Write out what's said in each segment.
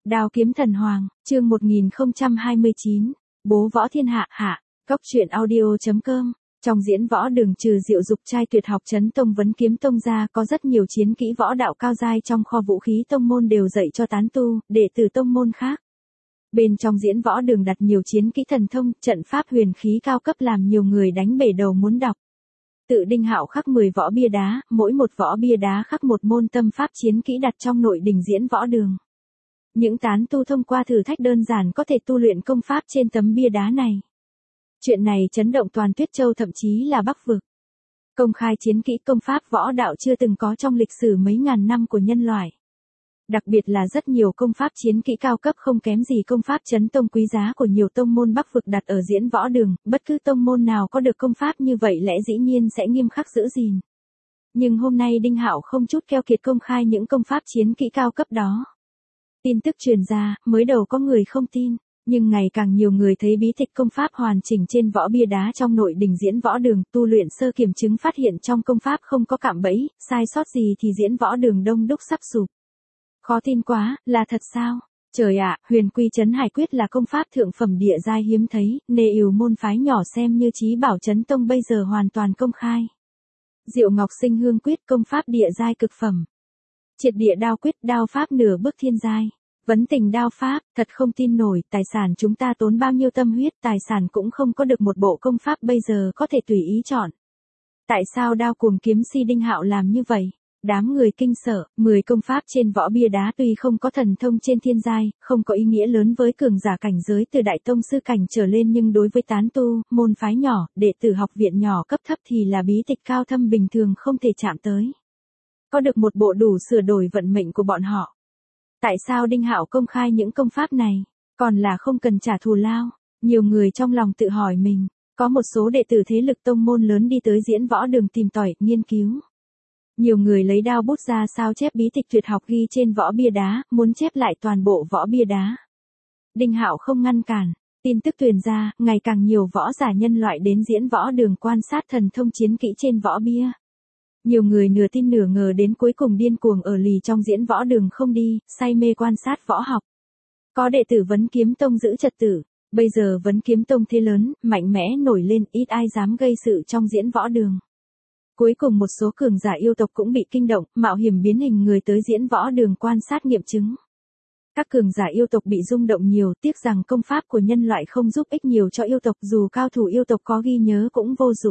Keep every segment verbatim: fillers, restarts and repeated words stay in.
Đao kiếm thần hoàng, chương một nghìn không trăm hai mươi chín, bố võ thiên hạ hạ, góc truyện audio chấm com. Trong diễn võ đường trừ Diệu Dục trai tuyệt học Chấn Tông Vấn Kiếm Tông ra có rất nhiều chiến kỹ võ đạo cao giai trong kho vũ khí tông môn đều dạy cho tán tu, đệ tử tông môn khác. Bên trong diễn võ đường đặt nhiều chiến kỹ thần thông, trận pháp huyền khí cao cấp làm nhiều người đánh bể đầu muốn đọc. Tự Đinh Hạo khắc mười võ bia đá, mỗi một võ bia đá khắc một môn tâm pháp chiến kỹ đặt trong nội đình diễn võ đường. Những tán tu thông qua thử thách đơn giản có thể tu luyện công pháp trên tấm bia đá này. Chuyện này chấn động toàn Tuyết Châu thậm chí là Bắc vực. Công khai chiến kỹ công pháp võ đạo chưa từng có trong lịch sử mấy ngàn năm của nhân loại. Đặc biệt là rất nhiều công pháp chiến kỹ cao cấp không kém gì công pháp chấn tông quý giá của nhiều tông môn Bắc vực đặt ở diễn võ đường, bất cứ tông môn nào có được công pháp như vậy lẽ dĩ nhiên sẽ nghiêm khắc giữ gìn. Nhưng hôm nay Đinh Hạo không chút keo kiệt công khai những công pháp chiến kỹ cao cấp đó. Tin tức truyền ra, mới đầu có người không tin, nhưng ngày càng nhiều người thấy bí tịch công pháp hoàn chỉnh trên võ bia đá trong nội đình diễn võ đường, tu luyện sơ kiểm chứng phát hiện trong công pháp không có cạm bẫy, sai sót gì thì diễn võ đường đông đúc sắp sụp. Khó tin quá, là thật sao? Trời ạ, Huyền Quy Trấn Hải Quyết là công pháp thượng phẩm địa giai hiếm thấy, nề ỉu môn phái nhỏ xem như chí bảo Chấn Tông bây giờ hoàn toàn công khai. Diệu Ngọc Sinh Hương Quyết công pháp địa giai cực phẩm. Triệt Địa Đao Quyết đao pháp nửa bước thiên giai. Vấn Tình đao pháp, thật không tin nổi, tài sản chúng ta tốn bao nhiêu tâm huyết, tài sản cũng không có được một bộ công pháp bây giờ có thể tùy ý chọn. Tại sao Đao Cuồng Kiếm Si Đinh Hạo làm như vậy? Đám người kinh sợ, mười công pháp trên võ bia đá tuy không có thần thông trên thiên giai, không có ý nghĩa lớn với cường giả cảnh giới từ đại tông sư cảnh trở lên, nhưng đối với tán tu, môn phái nhỏ, đệ tử học viện nhỏ cấp thấp thì là bí tịch cao thâm bình thường không thể chạm tới. Có được một bộ đủ sửa đổi vận mệnh của bọn họ. Tại sao Đinh Hạo công khai những công pháp này, còn là không cần trả thù lao? Nhiều người trong lòng tự hỏi mình, có một số đệ tử thế lực tông môn lớn đi tới diễn võ đường tìm tòi, nghiên cứu. Nhiều người lấy đao bút ra sao chép bí tịch tuyệt học ghi trên võ bia đá, muốn chép lại toàn bộ võ bia đá. Đinh Hạo không ngăn cản, tin tức truyền ra, ngày càng nhiều võ giả nhân loại đến diễn võ đường quan sát thần thông chiến kỹ trên võ bia. Nhiều người nửa tin nửa ngờ đến cuối cùng điên cuồng ở lì trong diễn võ đường không đi, say mê quan sát võ học. Có đệ tử Vấn Kiếm Tông giữ trật tự, bây giờ Vấn Kiếm Tông thế lớn, mạnh mẽ nổi lên, ít ai dám gây sự trong diễn võ đường. Cuối cùng một số cường giả yêu tộc cũng bị kinh động, mạo hiểm biến hình người tới diễn võ đường quan sát nghiệm chứng. Các cường giả yêu tộc bị rung động nhiều, tiếc rằng công pháp của nhân loại không giúp ích nhiều cho yêu tộc, dù cao thủ yêu tộc có ghi nhớ cũng vô dụng.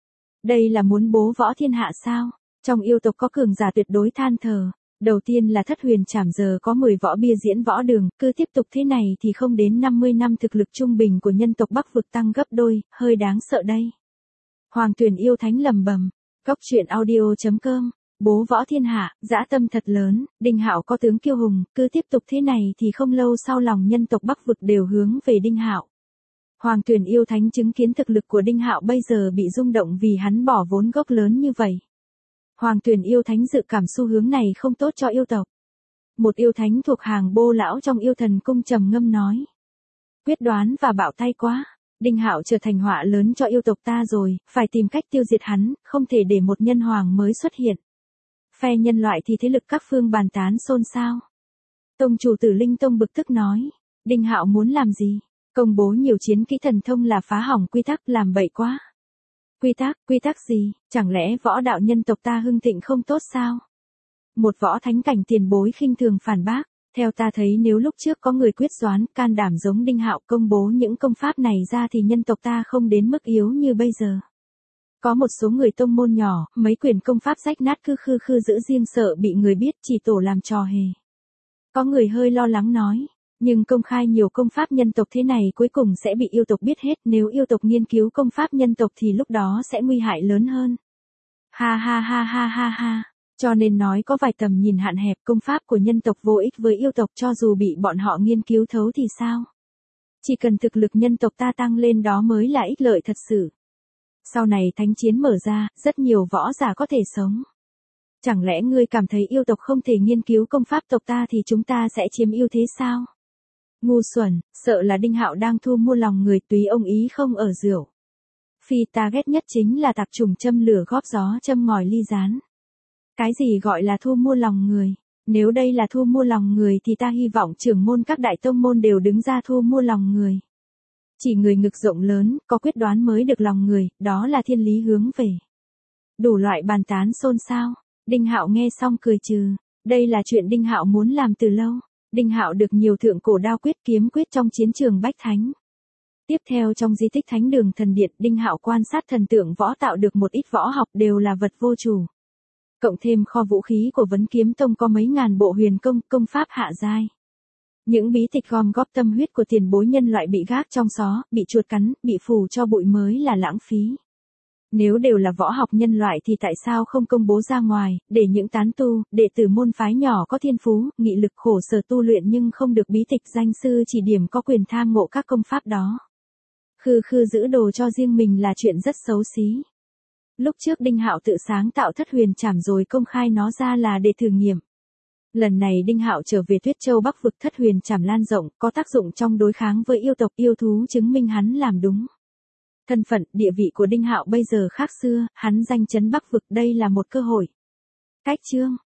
Đây là muốn bố võ thiên hạ sao? Trong yêu tộc có cường giả tuyệt đối than thở. Đầu tiên là Thất Huyền Trảm, giờ có mười võ bia diễn võ đường, cứ tiếp tục thế này thì không đến năm mươi năm thực lực trung bình của nhân tộc Bắc vực tăng gấp đôi, hơi đáng sợ đây. Hoàng Tuyền Yêu Thánh lầm bầm, góc truyện audio chấm com, bố võ thiên hạ, dã tâm thật lớn, Đinh Hạo có tướng kiêu hùng, cứ tiếp tục thế này thì không lâu sau lòng nhân tộc Bắc vực đều hướng về Đinh Hạo. Hoàng Tuyền Yêu Thánh chứng kiến thực lực của Đinh Hạo bây giờ bị rung động vì hắn bỏ vốn gốc lớn như vậy. Hoàng Tuyền Yêu Thánh dự cảm xu hướng này không tốt cho yêu tộc. Một yêu thánh thuộc hàng Bô lão trong Yêu Thần cung trầm ngâm nói: quyết đoán và bạo tay quá, Đinh Hạo trở thành họa lớn cho yêu tộc ta rồi, phải tìm cách tiêu diệt hắn, không thể để một nhân hoàng mới xuất hiện. Phe nhân loại thì thế lực các phương bàn tán xôn xao. Tông chủ Tử Linh Tông bực tức nói: Đinh Hạo muốn làm gì? Công bố nhiều chiến kỹ thần thông là phá hỏng quy tắc, làm bậy quá. Quy tắc, quy tắc gì? Chẳng lẽ võ đạo nhân tộc ta hưng thịnh không tốt sao? Một võ thánh cảnh tiền bối khinh thường phản bác. Theo ta thấy nếu lúc trước có người quyết đoán, can đảm giống Đinh Hạo công bố những công pháp này ra thì nhân tộc ta không đến mức yếu như bây giờ. Có một số người tông môn nhỏ, mấy quyển công pháp rách nát cứ khư khư giữ riêng sợ bị người biết, chỉ tổ làm trò hề. Có người hơi lo lắng nói: nhưng công khai nhiều công pháp nhân tộc thế này cuối cùng sẽ bị yêu tộc biết hết, nếu yêu tộc nghiên cứu công pháp nhân tộc thì lúc đó sẽ nguy hại lớn hơn. Ha ha ha ha ha ha, cho nên nói có vài tầm nhìn hạn hẹp, công pháp của nhân tộc vô ích với yêu tộc cho dù bị bọn họ nghiên cứu thấu thì sao? Chỉ cần thực lực nhân tộc ta tăng lên đó mới là ích lợi thật sự. Sau này thánh chiến mở ra, rất nhiều võ giả có thể sống. Chẳng lẽ ngươi cảm thấy yêu tộc không thể nghiên cứu công pháp tộc ta thì chúng ta sẽ chiếm ưu thế sao? Ngu xuẩn, sợ là Đinh Hạo đang thu mua lòng người, tùy ông ý không ở rượu. Phi ta ghét nhất chính là tạp chủng châm lửa góp gió châm ngòi ly gián. Cái gì gọi là thu mua lòng người? Nếu đây là thu mua lòng người thì ta hy vọng trưởng môn các đại tông môn đều đứng ra thu mua lòng người. Chỉ người ngực rộng lớn, có quyết đoán mới được lòng người, đó là thiên lý hướng về. Đủ loại bàn tán xôn xao. Đinh Hạo nghe xong cười trừ. Đây là chuyện Đinh Hạo muốn làm từ lâu. Đinh Hạo được nhiều thượng cổ đao quyết kiếm quyết trong chiến trường Bách Thánh. Tiếp theo trong di tích Thánh Đường Thần Điện, Đinh Hạo quan sát thần tượng võ tạo được một ít võ học đều là vật vô chủ. Cộng thêm kho vũ khí của Vấn Kiếm Tông có mấy ngàn bộ huyền công, công pháp hạ giai. Những bí tịch gom góp tâm huyết của tiền bối nhân loại bị gác trong xó, bị chuột cắn, bị phù cho bụi mới là lãng phí. Nếu đều là võ học nhân loại thì tại sao không công bố ra ngoài, để những tán tu, đệ tử môn phái nhỏ có thiên phú, nghị lực khổ sở tu luyện nhưng không được bí tịch danh sư chỉ điểm có quyền tham ngộ các công pháp đó. Khư khư giữ đồ cho riêng mình là chuyện rất xấu xí. Lúc trước Đinh Hạo tự sáng tạo Thất Huyền Trảm rồi công khai nó ra là để thử nghiệm. Lần này Đinh Hạo trở về Tuyết Châu Bắc vực Thất Huyền Trảm lan rộng, có tác dụng trong đối kháng với yêu tộc yêu thú chứng minh hắn làm đúng. Thân phận, địa vị của Đinh Hạo bây giờ khác xưa, hắn danh chấn Bắc vực đây là một cơ hội. Cách chương